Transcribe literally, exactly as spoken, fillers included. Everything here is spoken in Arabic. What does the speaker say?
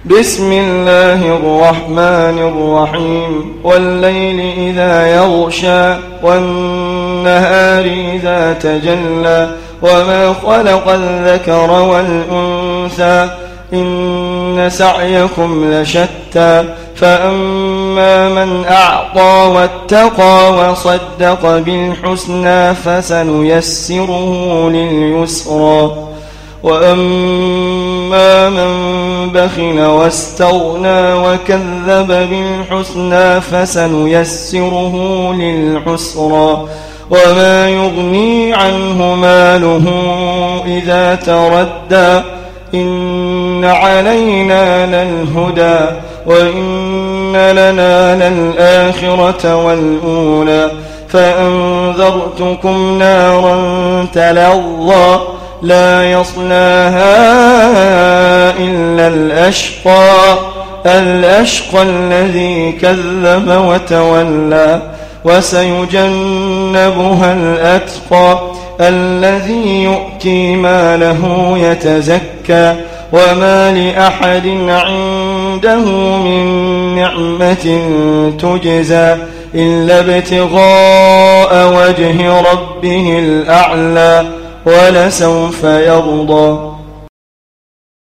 بسم الله الرحمن الرحيم والليل إذا يغشى والنهار إذا تجلى وما خلق الذكر والأنثى إن سعيكم لشتى فأما من أعطى واتقى وصدق بالحسنى فسنيسره لليسرى وأما من بخل واستغنى وكذب بالحسنى فسنيسره للعسرى وما يغني عنه ماله إذا تردى إن علينا للهدى وإن لنا للآخرة والأولى فأنذرتكم نارا تلظى لا يصلاها إلا الأشقى الأشقى الذي كذب وتولى وسيجنبها الأتقى الذي يؤتي ماله يتزكى وما لأحد عنده من نعمة تجزى إلا ابتغاء وجه ربه الأعلى ولسوف يرضى.